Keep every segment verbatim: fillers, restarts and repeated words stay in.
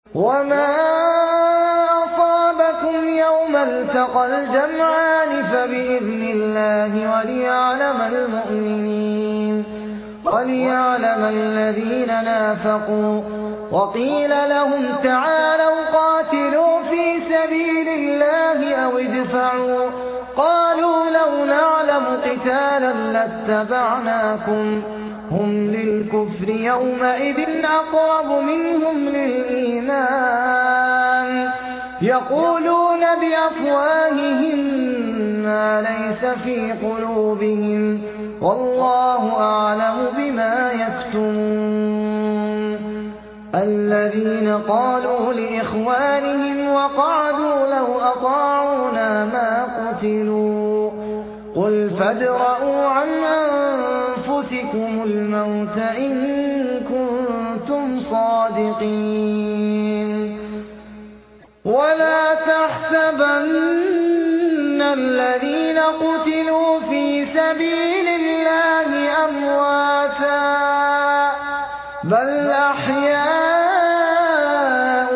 وما أصابكم يوم التقى الجمعان فبإذن الله وليعلم المؤمنين وليعلم الذين نافقوا. وقيل لهم تعالوا قاتلوا في سبيل الله أو ادفعوا قالوا لو نعلم قتالا لاتبعناكم هم للكفر يومئذ أقرب منهم للإيمان يقولون بأفواههم ما ليس في قلوبهم والله أعلم بما يكتمون. الذين قالوا لإخوانهم وقعدوا لو أطاعونا ما قتلوا قل فادرءوا عن أنفسكم الموت إن كنتم صادقين. ولا تحسبن الذين قتلوا في سبيل الله أمواتا بل أحياء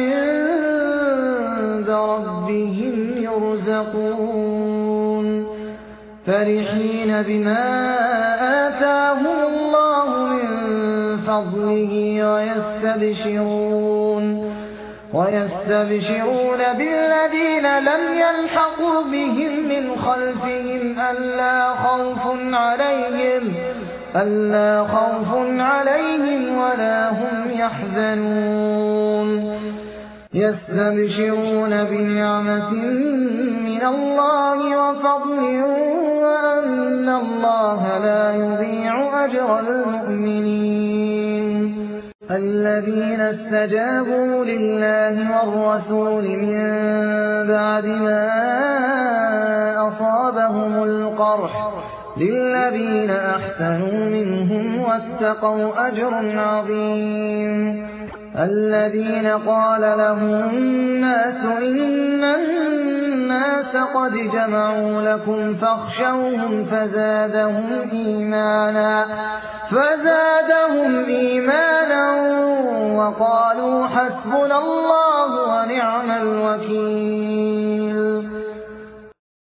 عند ربهم يرزقون فرحين بما آتاهم الله من فضله ويستبشرون ويستبشرون بالذين لم يلحقوا بهم من خلفهم ألا خوف عليهم ألا خوف عليهم ولا هم يحزنون. يستبشرون بنعمة من الله وفضل وأن الله لا يضيع أجر المؤمنين. الذين استجابوا لله والرسول من بعد ما أصابهم القرح للذين أحسنوا منهم واتقوا أجر عظيم. الذين قال لهم الناس إن الناس قد جمعوا لكم فاخشوهم فزادهم إيمانا فزادهم إيمانا وقالوا حسبنا الله ونعم الوكيل.